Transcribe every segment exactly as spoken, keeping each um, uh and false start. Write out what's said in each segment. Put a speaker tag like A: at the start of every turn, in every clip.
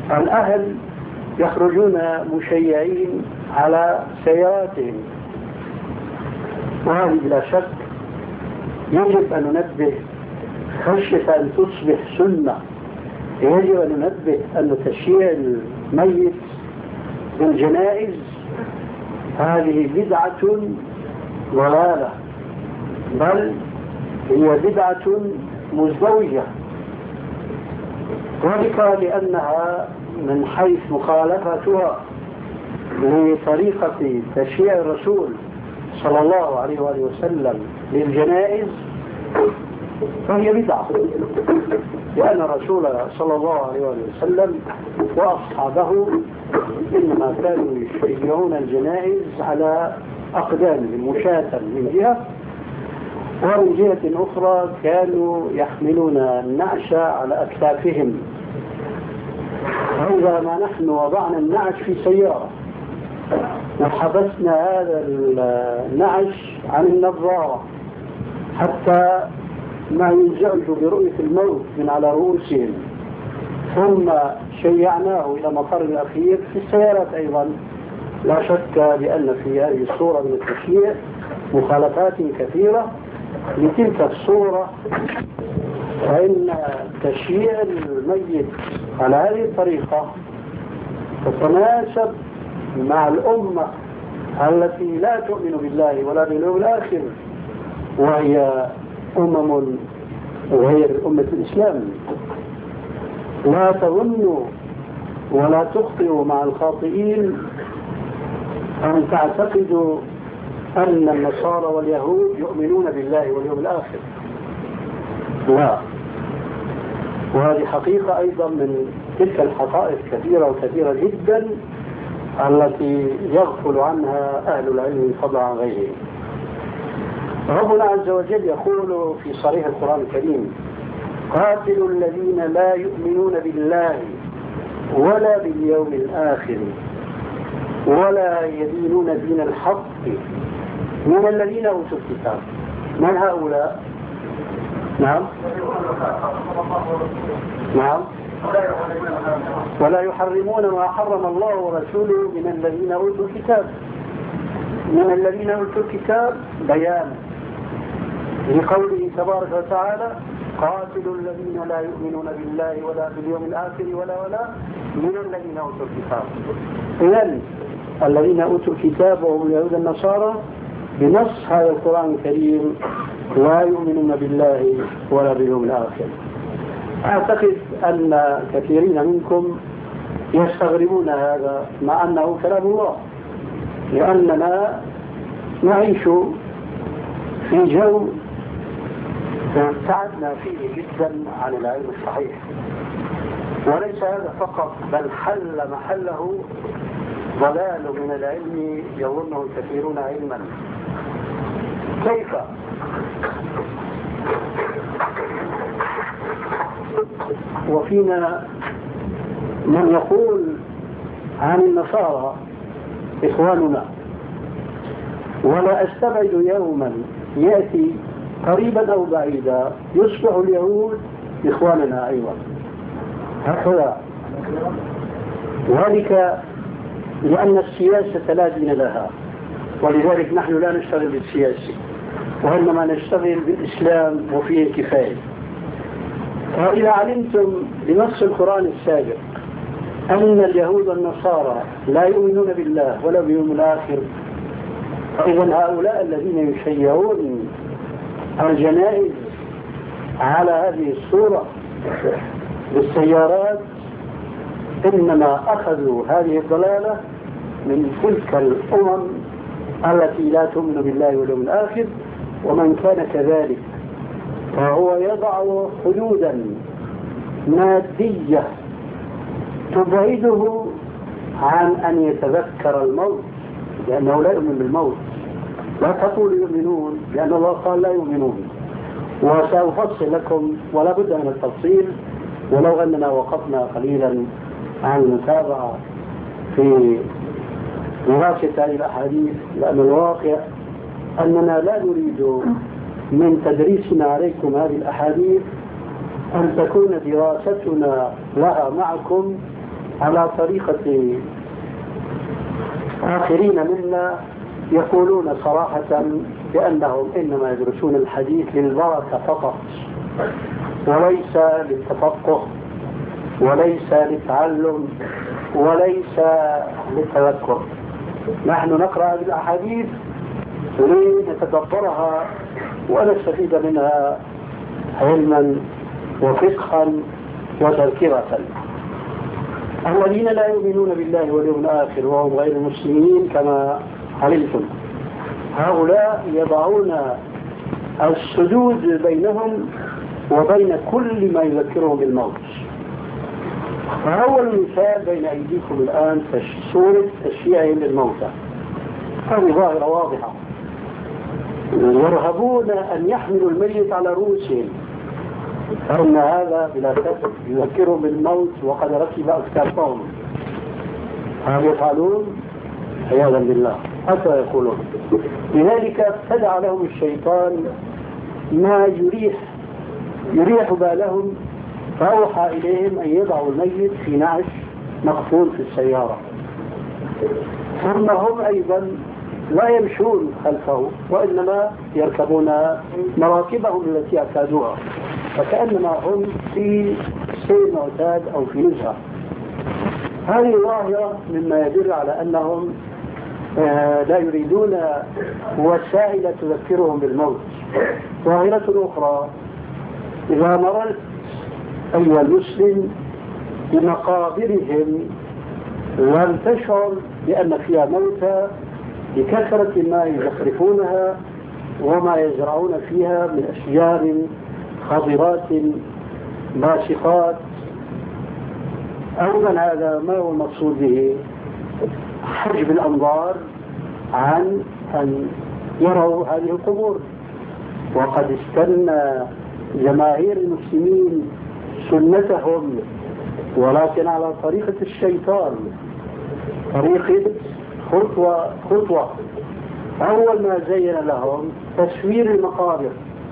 A: الأهل يخرجون مشيعين على سياراتهم، وهذه بلا شك يجب أن ننبه خشية أن تصبح سنة. يجب أن ننبه أن تشييع الميت بالجنائز هذه بدعة ضلالة، بل هي بدعة مزدوجة، وذلك لأنها من حيث مخالفتها لطريقة تشييع الرسول صلى الله عليه وآله وسلم للجنائز فهي بدعة، لأن الرسول صلى الله عليه وآله وسلم وأصحابه إنما كانوا يشيعون الجنائز على أقدامهم مشاة من جهة، ومن جهة أخرى كانوا يحملون النعش على أكتافهم. وإذا ما نحن وضعنا النعش في سيارة وحبسنا هذا النعش عن النظارة حتى ما ينزعجوا برؤية الموت من على رؤوسهم، ثم شيعناه إلى مطار الأخير في السيارات أيضا، لا شك بأن في هذه الصورة من التشييع مخالفات كثيرة لتلك الصورة. فإن تشييع الميت على هذه الطريقة تتناسب مع الأمة التي لا تؤمن بالله ولا باليوم الآخر، وهي أمم غير أمة الإسلام. لا تظنوا ولا تخطئوا مع الخاطئين أن تعتقدوا أن النصارى واليهود يؤمنون بالله واليوم الآخر، لا. وهذه حقيقة أيضا من تلك الحقائق كثيرة وكثيرة جدا التي يغفل عنها أهل العلم فضلا عن غيرهم. ربنا عز وجل يقول في صريح القرآن الكريم: قاتلوا الذين لا يؤمنون بالله ولا باليوم الآخر ولا يدينون دين الحق من الذين أوتوا الكتاب. من هؤلاء؟ نعم نعم ولا يحرمون ما حرم الله ورسوله من الذين أوتوا الكتاب. من الذين أوتوا الكتاب بيان لقوله تبارك وتعالى: قاتلوا الذين لا يؤمنون بالله ولا باليوم الآخر ولا ولا من الذين أوتوا الكتاب. إذن الذين أوتوا الكتاب وهم اليهود النصارى بنص هذا القرآن الكريم لا يؤمنون بالله ولا باليوم الآخر. أعتقد أن كثيرين منكم يستغربون هذا مع أنه كلام الله، لأننا نعيش في جو ابتعدنا فيه جدا عن العلم الصحيح، وليس هذا فقط بل حل محله ضلال من العلم يظنه الكثيرون علما. كيف؟ وفينا من يقول عن النصارى إخواننا، ولا أستبعد يوما يأتي قريبا أو بعيدا يصبح اليهود إخواننا أيضا، هكذا. ذلك لأن السياسة لا دين لها، ولذلك نحن لا نشتغل بالسياسة وإنما نشتغل بالإسلام وفيه الكفاية. وإذا علمتم بنص القرآن السابق أن اليهود والنصارى لا يؤمنون بالله ولا باليوم الآخر، فإذا هؤلاء الذين يشيعون الجنائز على هذه الصورة بالسيارات إنما أخذوا هذه الضلالة من تلك الأمم التي لا تؤمن بالله واليوم الآخر. ومن كان كذلك فهو يضع حدودا مادية تبعده عن أن يتذكر الموت، لأنه لا يؤمن بالموت. لا تقولوا يؤمنون، لأن الله قال لا يؤمنون. وسأفصل لكم ولا بد من التفصيل، ولو أننا وقفنا قليلا عن المتابعة في دراسة هذه الأحاديث، لأن الواقع أننا لا نريد من تدريسنا عليكم هذه الأحاديث أن تكون دراستنا لها معكم على طريقة آخرين منا يقولون صراحة بأنهم إنما يدرسون الحديث للبركة فقط وليس للتفقه وليس للتعلم وليس للتذكر. نحن نقرأ هذه الأحاديث لنتدبرها ونستفيد منها علما وفقها وتذكرة. الذين لا يؤمنون بالله واليوم الآخر وهم غير المسلمين كما علمتم هؤلاء يضعون السدود بينهم وبين كل ما يذكرهم بالموت. فأول مثال بين أيديكم الآن سورة تشييعهم للموتى، هذه ظاهرة واضحة. يرهبون أن يحملوا الميت على رؤوسهم، فإن هذا بلا شك يذكرهم بالموت وقد ركب أكتافهم. هل يفعلون؟ عياذا بالله حتى يقولون. لذلك ابتدع لهم الشيطان ما يريح يريح بالهم، فأوحى إليهم أن يضعوا الميت في نعش مقفول في السيارة، ثم هم أيضا لا يمشون خلفه وإنما يركبون مراكبهم التي اعتادوها، فكأنما هم في سير معتاد أو في نزهة. هذه ظاهرة مما يدل على أنهم آه لا يريدون وسائل تذكرهم بالموت. ظاهرة أخرى، إذا مررت أيها المسلم بمقابرهم لم تشعر بأن فيها موتى بكثرة ما يزخرفونها وما يزرعون فيها من أشجار خضرات باسقات. أولا هذا ما هو المقصود به؟ حجب الأنظار عن أن يروا هذه القبور. وقد استنى جماهير المسلمين سنتهم ولكن على طريقة الشيطان، طريقة خطوة خطوة. أول ما زين لهم تصوير المقابر،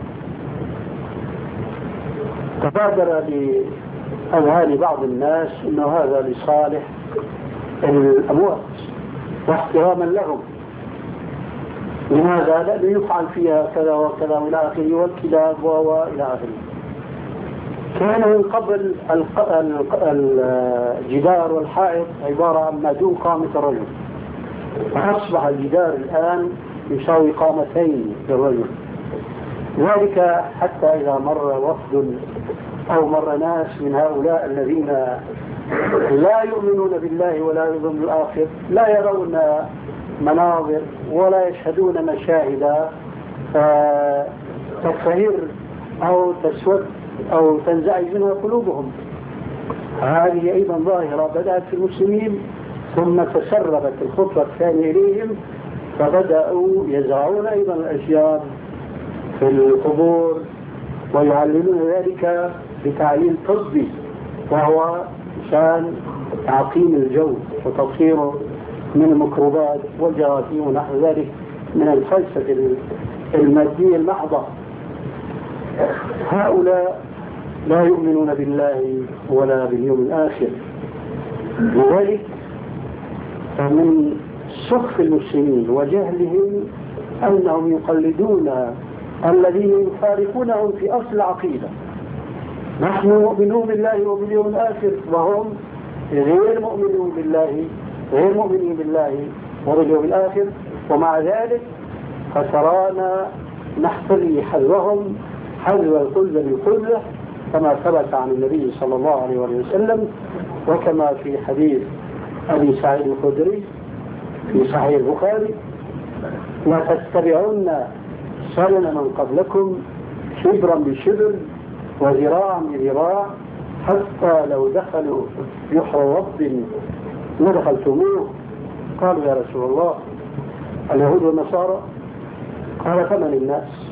A: تبادر لأذهان بعض الناس أنه هذا لصالح الأموات واحتراما لهم. لماذا؟ لأنه يفعل فيها كذا وكذا إلى آخره والكلاب وإلى آخره. كان من قبل الجدار والحائط عبارة عن ما دون قامة الرجل، فأصبح الجدار الآن يساوي قامتين للرجل. ذلك حتى إذا مر وفد أو مر ناس من هؤلاء الذين لا يؤمنون بالله ولا يؤمنون بالآخر لا يرون مناظر ولا يشهدون مشاهد تقهر أو تسود أو تنزعج منها قلوبهم. هذه أيضا ظاهرة بدأت في المسلمين ثم تسربت الخطوة الثانية إليهم، فبدأوا يزرعون أيضا الأشجار في القبور ويعلمون ذلك بتعليل طبي، وهو شان تعقيم الجو وتطهيره من الميكروبات والجراثيم ونحو ذلك من الفلسفة المادية المحضة. هؤلاء لا يؤمنون بالله ولا باليوم الآخر. لذلك فمن سخف المسلمين وجهلهم أنهم يقلدون الذين يفارقونهم في أصل العقيدة. نحن مؤمنون بالله وباليوم الآخر وهم غير مؤمنون بالله غير مؤمنين بالله وباليوم الآخر، ومع ذلك فترانا نحتري حذرهم حذر القلة بالقلة كما ثبت عن النبي صلى الله عليه وسلم، وكما في حديث أبي سعيد الخدري في صحيح البخاري: لا تتبعون سنن من قبلكم شبرا بشبر وذراعا بذراع حتى لو دخلوا يحر رب لدخلتموه. قالوا يا رسول الله اليهود والنصارى؟ قال فمن الناس؟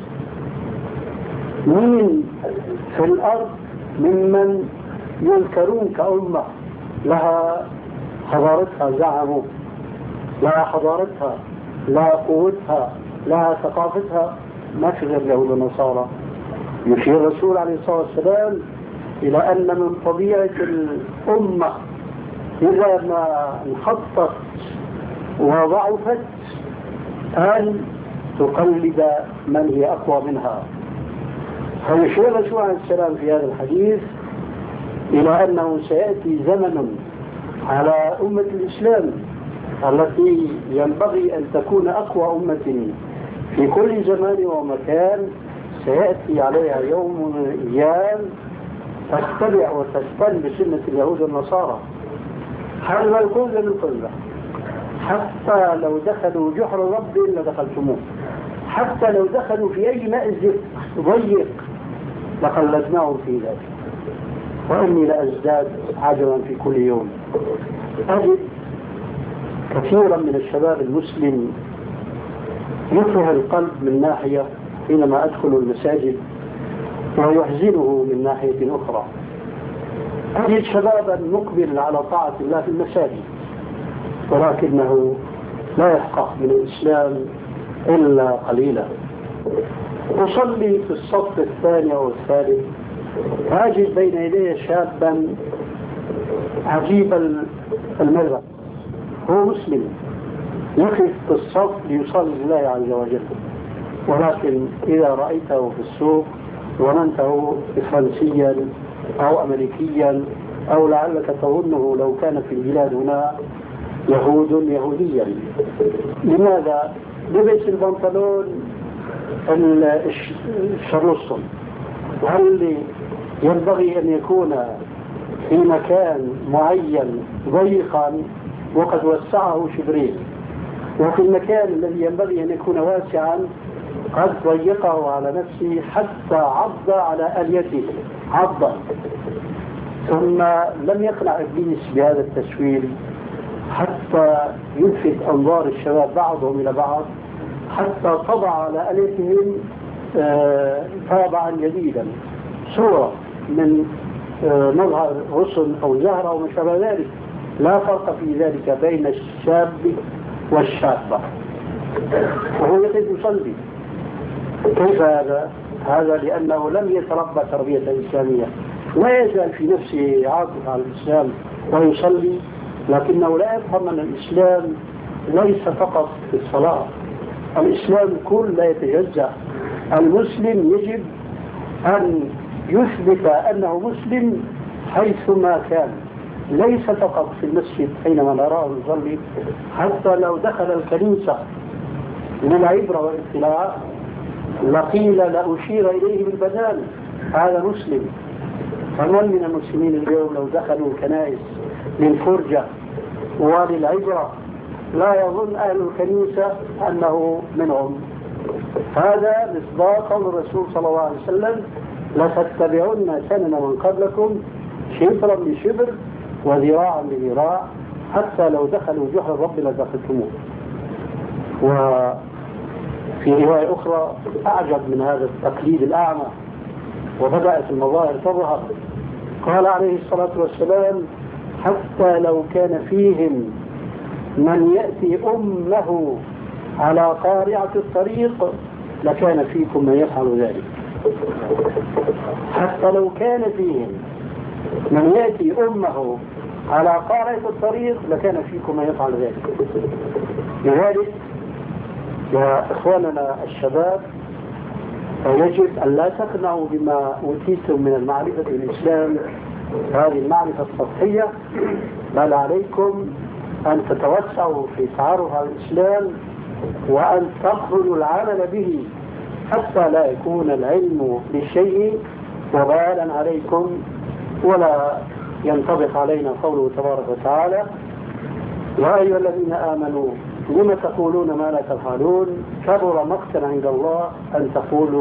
A: مين في الأرض ممن يذكرون كأمة لها حضارتها زعموا، لها حضارتها، لها قوتها، لها ثقافتها؟ ما في غير اليهود والنصارى. يشير الرسول عليه الصلاة والسلام إلى أن من طبيعة الأمة إذا ما انحطت وضعفت أن تقلد من هي أقوى منها. فيشير الرسول عليه السلام في هذا الحديث إلى أنه سيأتي زمن على أمة الإسلام التي ينبغي أن تكون أقوى أمة في كل زمان ومكان، سيأتي عليها يوم من الأيام تتبع وتستن بسنة اليهود والنصارى حل الكل للكل، حتى لو دخلوا جحر رب لدخلتموه، حتى لو دخلوا في أي مأزق ضيق لخلدناهم في ذلك. وإني لأزداد عجبا في كل يوم، أجد كثيرا من الشباب المسلم يفرح القلب من ناحية حينما أدخل المساجد ويحزنه من ناحية أخرى. أجد شبابا مقبل على طاعة الله في المساجد ولكنه لا يفقه من الإسلام إلا قليلا. أصلي في الصف الثاني أو الثالث أجد بين يدي شابا عجيب المذهب، هو مسلم يقف في الصف ليصلي لله عز وجل، ولكن إذا رأيته في السوق ظننته فرنسيا أو أمريكيا أو لعلك تظنه لو كان في البلاد هنا يهود يهوديا. لماذا؟ لبس البنطلون الشرلصن. هل ينبغي أن يكون في مكان معين ضيقا وقد وسعه شبرين، وفي المكان الذي ينبغي أن يكون واسعا قد ضيقه على نفسه حتى عض على أليته عضا؟ ثم لم يقنع إبليس بهذا التسويل حتى يلفت أنظار الشباب بعضهم إلى بعض، حتى طبع على أليتهم آه طابعا جديدا، صورة من آه مظهر غصن أو زهرة أو ما شابه ذلك. لا فرق في ذلك بين الشاب والشابة، وهو يقف يصلي. كيف هذا؟ هذا لأنه لم يتربى تربية إسلامية، لا يزال في نفسه عاطف على الإسلام ويصلي، لكنه لا يفهم أن الإسلام ليس فقط في الصلاة، الإسلام كل لا يتجزأ. المسلم يجب أن يثبت أنه مسلم حيثما كان، ليس فقط في المسجد حينما نراه يصلي، حتى لو دخل الكنيسة للعبرة والاطلاع لقيل لأشير إليه بالبنان هذا مسلم. فمن من المسلمين اليوم لو دخلوا الكنائس للفرجة وللعبرة لا يظن أهل الكنيسة أنه منهم؟ هذا مصداق الرسول صلى الله عليه وسلم: لتتبعن سنن من قبلكم شبرا بشبر وذراعا بذراع حتى لو دخلوا جحر الرب لدخلتموه. وفي رواية أخرى أعجب من هذا التقليد الأعمى وبدأت المظاهر تظهر. قال عليه الصلاة والسلام: حتى لو كان فيهم من يأتي أمه على قارعة الطريق لكان فيكم من يفعل ذلك. حتى لو كان فيهم من يأتي أمه على قارعة الطريق لكان فيكم من يفعل ذلك. لذلك يا إخواننا الشباب يجب أن لا تقنعوا بما أوتيتم من المعرفة بالإسلام، هذه المعرفة السطحية، بل عليكم أن تتوسعوا في تعرف على الإسلام وأن تقبلوا العمل به حتى لا يكون العلم بالشيء وبالا عليكم ولا ينطبق علينا قوله تبارك وتعالى: يا أيها الذين آمنوا لم تقولون ما لا تفعلون كبر مقتا عند الله أن تقولوا